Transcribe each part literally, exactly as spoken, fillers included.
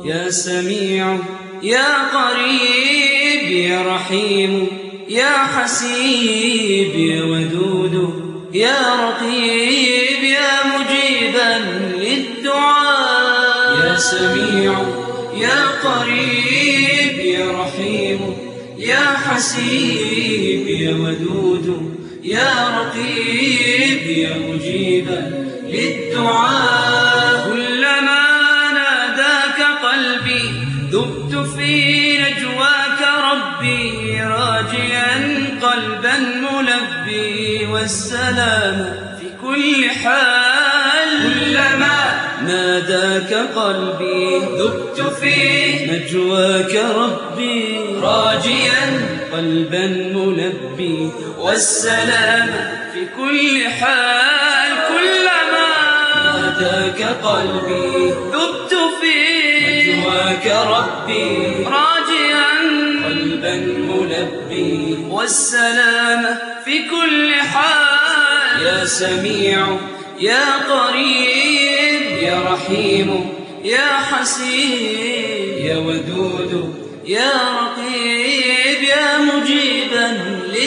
يا سميع يا قريب يا رحيم يا حسيب يا ودود يا رقيب يا مجيبا للدعاء يا سميع يا قريب يا رحيم يا حسيب يا ودود يا رقيب يا مجيبا للدعاء كلما ناداك قلبي ذبت في نجواك ربي راجيا قلبا ملبي والسلام في كل حال كلما ناداك قلبي ذبت في نجواك ربي راجيا قلبا ملبي والسلام في كل حال كلما ناداك قلبي ذبت في نجواك ربي راجيا قلبا ملبي والسلام في كل حال يا سميع يا قريب يا رحيم يا حسيب يا ودود يا رقيب يا مجيبا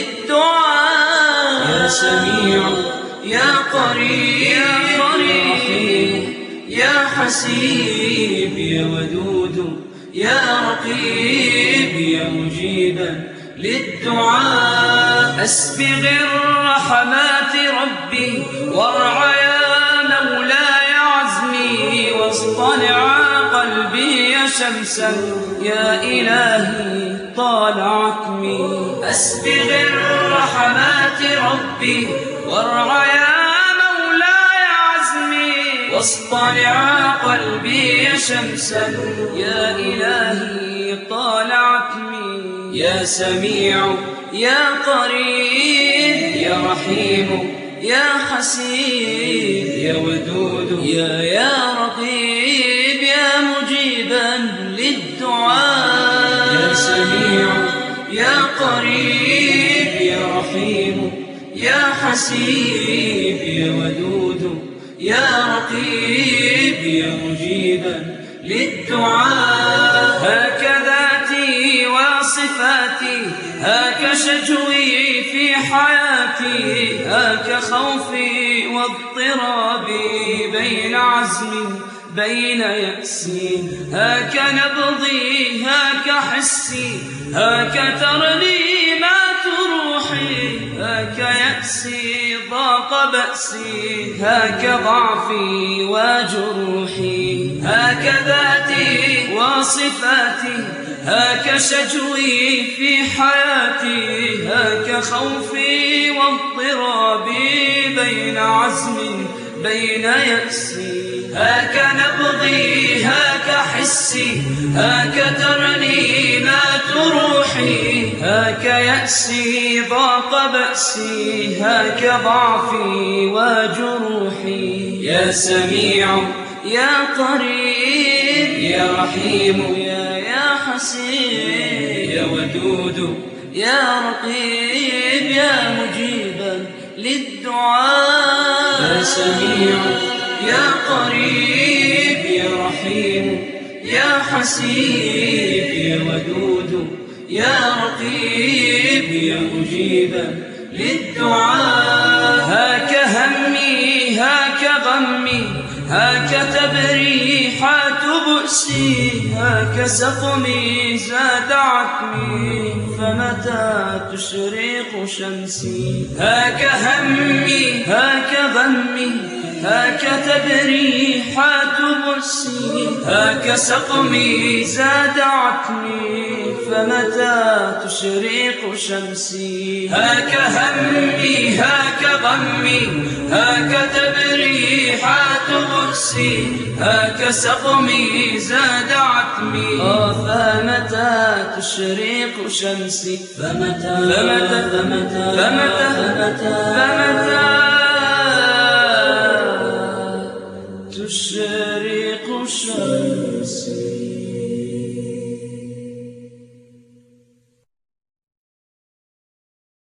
للدعاء يا سميع يا قريب يا رحيم يا حسيب يا ودود يا رقيب يا مجيبا للدعاء أسبغ الرحمات ربي وارع يا مولاي عزمي واصطنع قلبي يا شمسا يا إلهي طال عتمي أسبغ الرحمات ربي وارع يا مولاي عزمي واصطنع قلبي يا شمسا يا إلهي طال عتمي يا سميع يا قريب يا رحيم يا حسيب يا ودود يا يا رقيب يا مجيبا للدعاء يا سميع يا قريب يا رحيم يا حسيب يا ودود يا رقيب يا مجيبا للدعاء هكذا وصفاتي هاك شجوي في حياتي هاك خوفي واضطرابي بين عزم بين يأسي هاك نبضي هاك حسي هاك ترنيمات روحي هاك يأسي ضاق بأسي هاك ضعفي وجروحي هاك ذاتي وصفاتي هاك شجوي في حياتي هاك خوفي واضطرابي بين عزم بين يأسي هاك نبضي هاك حسي هاك ترنيمات روحي هاك يأسي ضاق بأسي هاك ضعفي وجروحي يا سميع يا قريب يا رحيم يا يا حسيب يا ودود يا رقيب يا مجيبا للدعاء يا سميع يا قريب يا رحيم يا حسيب يا ودود يا رقيب يا مجيبا للدعاء هاك همي هاك غمي هاك تبريحات بؤسي هاك سقمي زاد عتمي فمتى تشرق شمسي هاك همي هاك غمي هاك تبريحات بؤسي هاك سقمي زاد عتمي فمتى تشرق شمسي هاك همي هاك غمي هاك تبريحات بؤسي هاك سقمي زاد عتمي فمتى تشرق شمسي فمتى فمتى فمتى فمتى فمتى